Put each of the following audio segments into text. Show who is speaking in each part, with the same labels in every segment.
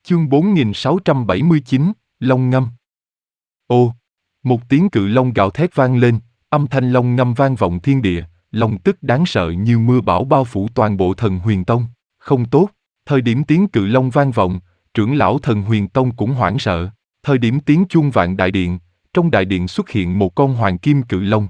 Speaker 1: Chương 4679, Long ngâm. Ô! Một tiếng cự long gào thét vang lên, âm thanh long ngâm vang vọng thiên địa, long tức đáng sợ như mưa bão bao phủ toàn bộ Thần Huyền Tông. Không tốt, thời điểm tiếng cự long vang vọng, trưởng lão Thần Huyền Tông cũng hoảng sợ. Thời điểm tiếng chuông vạn đại điện, trong đại điện xuất hiện một con hoàng kim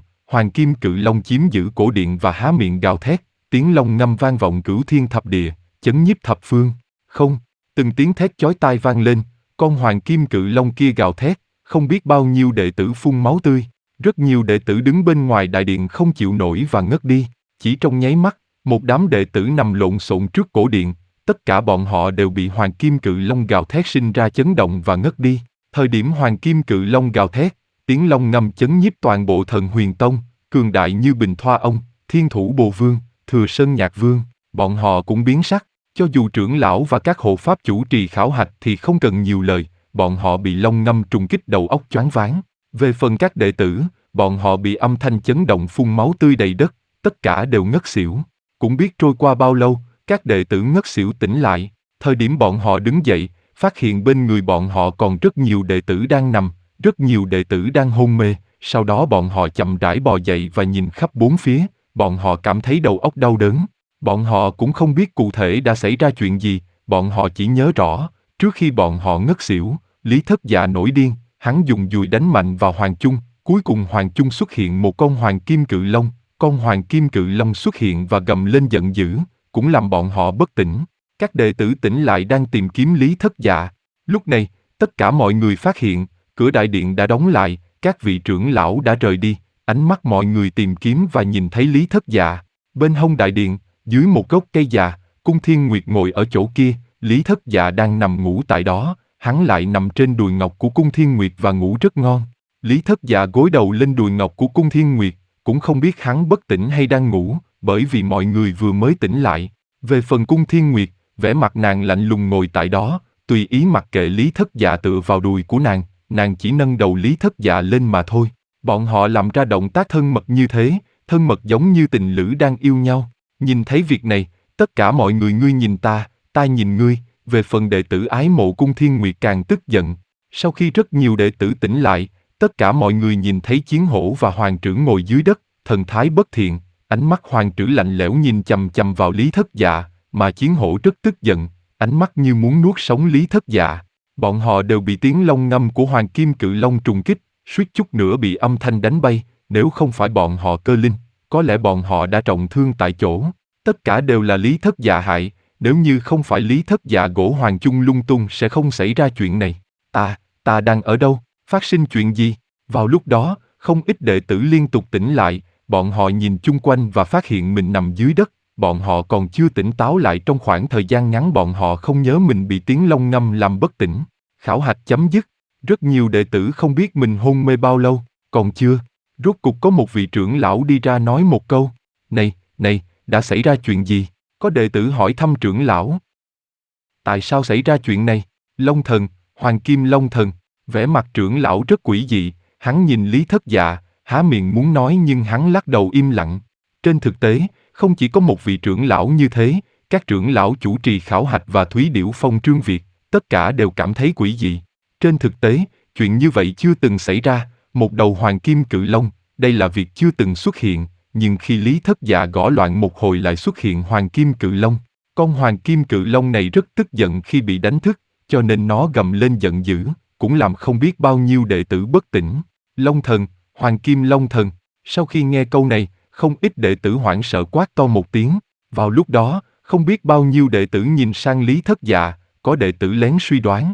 Speaker 1: cự long chiếm giữ cổ điện và há miệng gào thét, tiếng long ngâm vang vọng cửu thiên thập địa, chấn nhiếp thập phương. Không! Từng tiếng thét chói tai vang lên, con hoàng kim cự long kia gào thét, không biết bao nhiêu đệ tử phun máu tươi, rất nhiều đệ tử đứng bên ngoài đại điện không chịu nổi và ngất đi. Chỉ trong nháy mắt, một đám đệ tử nằm lộn xộn trước cổ điện, tất cả bọn họ đều bị hoàng kim cự long gào thét sinh ra chấn động và ngất đi. Thời điểm hoàng kim cự long gào thét, tiếng long ngâm chấn nhiếp toàn bộ Thần Huyền Tông, cường đại như Bình Thoa Ông, Thiên Thủ Bồ Vương, Thừa Sơn Nhạc Vương, bọn họ cũng biến sắc. Cho dù trưởng lão và các hộ pháp chủ trì khảo hạch thì không cần nhiều lời, bọn họ bị long ngâm trùng kích đầu óc choáng váng. Về phần các đệ tử, bọn họ bị âm thanh chấn động phun máu tươi đầy đất, tất cả đều ngất xỉu. Cũng biết trôi qua bao lâu, các đệ tử ngất xỉu tỉnh lại. Thời điểm bọn họ đứng dậy, phát hiện bên người bọn họ còn rất nhiều đệ tử đang nằm, rất nhiều đệ tử đang hôn mê. Sau đó bọn họ chậm rãi bò dậy và nhìn khắp bốn phía, bọn họ cảm thấy đầu óc đau đớn. Bọn họ cũng không biết cụ thể đã xảy ra chuyện gì, bọn họ chỉ nhớ rõ, trước khi bọn họ ngất xỉu, Lý Thất Dạ nổi điên, hắn dùng dùi đánh mạnh vào Hoàng Chung, cuối cùng Hoàng Chung xuất hiện một con hoàng kim cự long, con hoàng kim cự long xuất hiện và gầm lên giận dữ, cũng làm bọn họ bất tỉnh. Các đệ tử tỉnh lại đang tìm kiếm Lý Thất Dạ. Lúc này, tất cả mọi người phát hiện, cửa đại điện đã đóng lại, các vị trưởng lão đã rời đi, ánh mắt mọi người tìm kiếm và nhìn thấy Lý Thất Dạ. Bên hông đại điện, dưới một gốc cây già, Cung Thiên Nguyệt ngồi ở chỗ kia, Lý Thất Dạ đang nằm ngủ tại đó, hắn lại nằm trên đùi ngọc của Cung Thiên Nguyệt và ngủ rất ngon. Lý Thất Dạ gối đầu lên đùi ngọc của Cung Thiên Nguyệt, cũng không biết hắn bất tỉnh hay đang ngủ, bởi vì mọi người vừa mới tỉnh lại. Về phần Cung Thiên Nguyệt, vẻ mặt nàng lạnh lùng ngồi tại đó, tùy ý mặc kệ Lý Thất Dạ tựa vào đùi của nàng chỉ nâng đầu Lý Thất Dạ lên mà thôi. Bọn họ làm ra động tác thân mật như thế, thân mật giống như tình lữ đang yêu nhau. Nhìn thấy việc này, tất cả mọi người ngươi nhìn ta nhìn ngươi, về phần đệ tử ái mộ Cung Thiên Nguyệt càng tức giận. Sau khi rất nhiều đệ tử tỉnh lại, tất cả mọi người nhìn thấy Chiến Hổ và Hoàng Trử ngồi dưới đất, thần thái bất thiện, ánh mắt Hoàng Trử lạnh lẽo nhìn chằm chằm vào Lý Thất Dạ, mà Chiến Hổ rất tức giận, ánh mắt như muốn nuốt sống Lý Thất Dạ. Bọn họ đều bị tiếng long ngâm của Hoàng Kim Cự Long trùng kích, suýt chút nữa bị âm thanh đánh bay, nếu không phải bọn họ cơ linh, có lẽ bọn họ đã trọng thương tại chỗ. Tất cả đều là Lý Thất Dạ hại, nếu như không phải Lý Thất Dạ gỗ Hoàng Chung lung tung sẽ không xảy ra chuyện này. Ta đang ở đâu? Phát sinh chuyện gì? Vào lúc đó, không ít đệ tử liên tục tỉnh lại, bọn họ nhìn chung quanh và phát hiện mình nằm dưới đất, bọn họ còn chưa tỉnh táo lại trong khoảng thời gian ngắn bọn họ không nhớ mình bị tiếng long ngâm làm bất tỉnh. Khảo hạch chấm dứt, rất nhiều đệ tử không biết mình hôn mê bao lâu, còn chưa. Rốt cục có một vị trưởng lão đi ra nói một câu, này, đã xảy ra chuyện gì? Có đệ tử hỏi thăm trưởng lão. Tại sao xảy ra chuyện này? Long thần, Hoàng Kim Long thần, vẻ mặt trưởng lão rất quỷ dị, hắn nhìn Lý Thất Dạ, há miệng muốn nói nhưng hắn lắc đầu im lặng. Trên thực tế, không chỉ có một vị trưởng lão như thế, các trưởng lão chủ trì khảo hạch và Thúy Điểu Phong Trương Việt, tất cả đều cảm thấy quỷ dị. Trên thực tế, chuyện như vậy chưa từng xảy ra, một đầu Hoàng Kim Cự Long, đây là việc chưa từng xuất hiện, nhưng khi Lý Thất Dạ gõ loạn một hồi lại xuất hiện Hoàng Kim Cự Long. Con Hoàng Kim Cự Long này rất tức giận khi bị đánh thức, cho nên nó gầm lên giận dữ, cũng làm không biết bao nhiêu đệ tử bất tỉnh. Long thần, Hoàng Kim Long thần, sau khi nghe câu này, không ít đệ tử hoảng sợ quát to một tiếng. Vào lúc đó, không biết bao nhiêu đệ tử nhìn sang Lý Thất Dạ, có đệ tử lén suy đoán.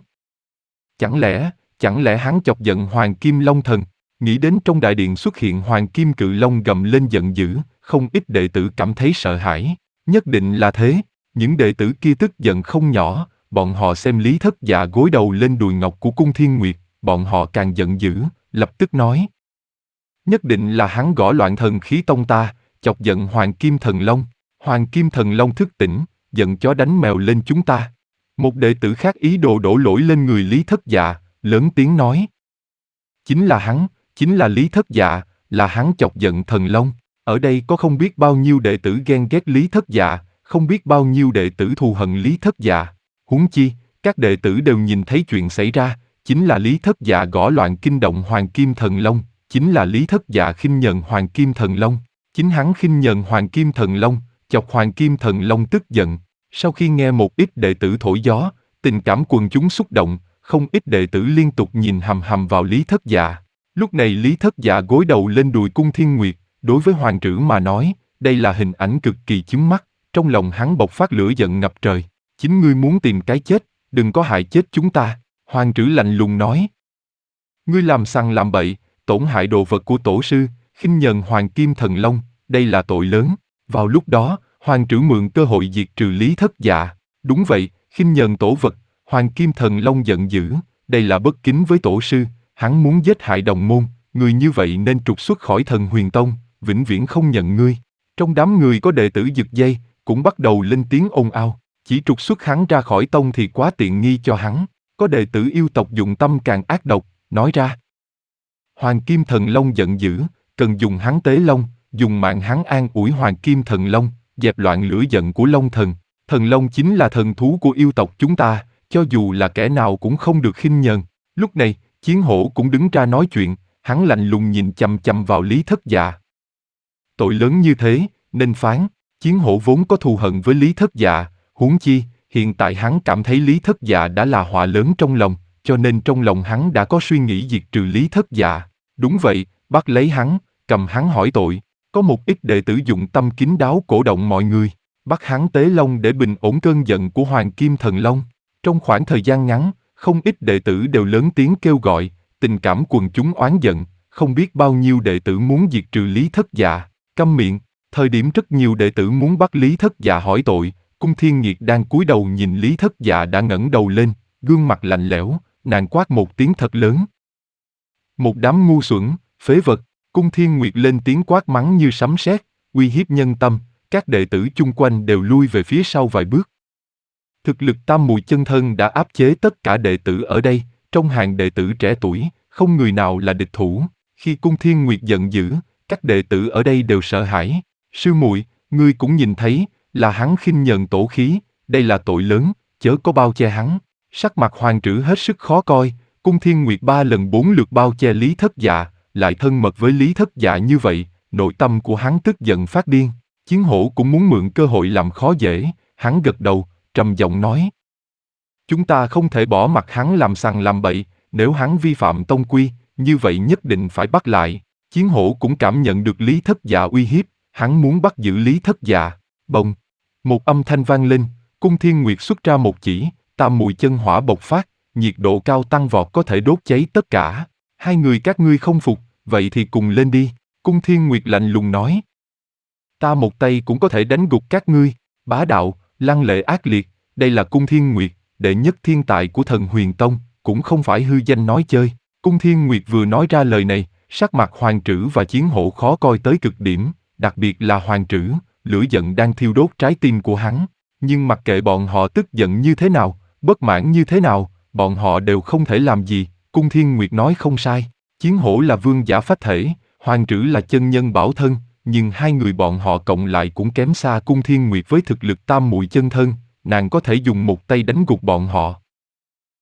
Speaker 1: Chẳng lẽ hắn chọc giận Hoàng Kim Long thần? Nghĩ đến trong đại điện xuất hiện Hoàng Kim Cự Long gầm lên giận dữ, không ít đệ tử cảm thấy sợ hãi. Nhất định là thế, những đệ tử kia tức giận không nhỏ, bọn họ xem Lý Thất Dạ gối đầu lên đùi ngọc của Cung Thiên Nguyệt, bọn họ càng giận dữ, lập tức nói. Nhất định là hắn gõ loạn thần khí tông ta, chọc giận Hoàng Kim Thần Long. Hoàng Kim Thần Long thức tỉnh, giận chó đánh mèo lên chúng ta. Một đệ tử khác ý đồ đổ lỗi lên người Lý Thất Dạ, lớn tiếng nói. Chính là Lý Thất Dạ, là hắn chọc giận thần long. Ở đây có không biết bao nhiêu đệ tử ghen ghét Lý Thất Dạ, không biết bao nhiêu đệ tử thù hận Lý Thất Dạ. Huống chi, Các đệ tử đều nhìn thấy chuyện xảy ra, chính là Lý Thất Dạ gõ loạn kinh động Hoàng Kim Thần Long, chính là Lý Thất Dạ khinh nhờn Hoàng Kim Thần Long, chính hắn khinh nhờn Hoàng Kim Thần Long, chọc Hoàng Kim Thần Long tức giận. Sau khi nghe một ít đệ tử thổi gió, tình cảm quần chúng xúc động, không ít đệ tử liên tục nhìn hằm hằm vào Lý Thất Dạ. Lúc này Lý Thất Dạ gối đầu lên đùi Cung Thiên Nguyệt, đối với hoàng trữ mà nói, đây là hình ảnh cực kỳ chướng mắt, trong lòng hắn bộc phát lửa giận ngập trời. Chính ngươi muốn tìm cái chết, đừng có hại chết chúng ta, hoàng trữ lạnh lùng nói. Ngươi làm sằng làm bậy, tổn hại đồ vật của tổ sư, khinh nhờn Hoàng Kim Thần Long, đây là tội lớn. Vào lúc đó, hoàng trữ mượn cơ hội diệt trừ Lý Thất Dạ. Đúng vậy, khinh nhờn tổ vật, Hoàng Kim Thần Long giận dữ, đây là bất kính với tổ sư, hắn muốn giết hại đồng môn, người như vậy nên trục xuất khỏi Thần Huyền Tông, vĩnh viễn không nhận ngươi. Trong đám người có đệ tử giật dây, cũng bắt đầu lên tiếng ồn ào, chỉ trục xuất hắn ra khỏi tông thì quá tiện nghi cho hắn. Có đệ tử yêu tộc dụng tâm càng ác độc, nói ra. Hoàng Kim Thần Long giận dữ, cần dùng hắn tế long, dùng mạng hắn an ủi Hoàng Kim Thần Long, dẹp loạn lửa giận của Long Thần. Thần Long chính là thần thú của yêu tộc chúng ta, cho dù là kẻ nào cũng không được khinh nhờn. Lúc này, Chiến Hổ cũng đứng ra nói chuyện, hắn lạnh lùng nhìn chằm chằm vào Lý Thất Dạ. Tội lớn như thế, nên phán. Chiến Hổ vốn có thù hận với Lý Thất Dạ, huống chi, hiện tại hắn cảm thấy Lý Thất Dạ đã là họa lớn trong lòng, cho nên trong lòng hắn đã có suy nghĩ diệt trừ Lý Thất Dạ. Đúng vậy, bắt lấy hắn, cầm hắn hỏi tội. Có một ít đệ tử dụng tâm kín đáo cổ động mọi người, bắt hắn tế long để bình ổn cơn giận của Hoàng Kim Thần Long. Trong khoảng thời gian ngắn, không ít đệ tử đều lớn tiếng kêu gọi, tình cảm quần chúng oán giận, không biết bao nhiêu đệ tử muốn diệt trừ Lý Thất Dạ. Câm miệng, thời điểm rất nhiều đệ tử muốn bắt Lý Thất Dạ hỏi tội, Cung Thiên Nghiệt đang cúi đầu nhìn Lý Thất Dạ đã ngẩng đầu lên, gương mặt lạnh lẽo, nàng quát một tiếng thật lớn. Một đám ngu xuẩn, phế vật, Cung Thiên Nguyệt lên tiếng quát mắng như sấm sét, uy hiếp nhân tâm, các đệ tử chung quanh đều lui về phía sau vài bước. Thực lực Tam Mùi Chân Thân đã áp chế tất cả đệ tử ở đây, trong hàng đệ tử trẻ tuổi, không người nào là địch thủ. Khi Cung Thiên Nguyệt giận dữ, các đệ tử ở đây đều sợ hãi. Sư muội, ngươi cũng nhìn thấy, là hắn khinh nhờn tổ khí, đây là tội lớn, chớ có bao che hắn. Sắc mặt hoàng trữ hết sức khó coi, Cung Thiên Nguyệt 3 lần 4 lượt bao che Lý Thất Dạ, lại thân mật với Lý Thất Dạ như vậy, nội tâm của hắn tức giận phát điên. Chiến Hổ cũng muốn mượn cơ hội làm khó dễ, hắn gật đầu, trầm giọng nói. Chúng ta không thể bỏ mặc hắn làm sằng làm bậy, nếu hắn vi phạm tông quy, như vậy nhất định phải bắt lại. Chiến Hổ cũng cảm nhận được Lý Thất Dạ uy hiếp, hắn muốn bắt giữ Lý Thất Dạ. Bồng! Một âm thanh vang lên, Cung Thiên Nguyệt xuất ra một chỉ, Tam Mùi Chân Hỏa bộc phát, nhiệt độ cao tăng vọt có thể đốt cháy tất cả. Hai người các ngươi không phục, vậy thì cùng lên đi, Cung Thiên Nguyệt lạnh lùng nói. Ta một tay cũng có thể đánh gục các ngươi, bá đạo, lăng lệ ác liệt, đây là Cung Thiên Nguyệt, đệ nhất thiên tài của Thần Huyền Tông, cũng không phải hư danh nói chơi. Cung Thiên Nguyệt vừa nói ra lời này, sắc mặt Hoàng Trữ và Chiến Hổ khó coi tới cực điểm, đặc biệt là Hoàng Trữ, lửa giận đang thiêu đốt trái tim của hắn. Nhưng mặc kệ bọn họ tức giận như thế nào, bất mãn như thế nào, bọn họ đều không thể làm gì. Cung Thiên Nguyệt nói không sai, Chiến Hổ là vương giả phách thể, Hoàng Trữ là chân nhân bảo thân, nhưng hai người bọn họ cộng lại cũng kém xa Cung Thiên Nguyệt với thực lực Tam Mùi Chân Thân, nàng có thể dùng một tay đánh gục bọn họ.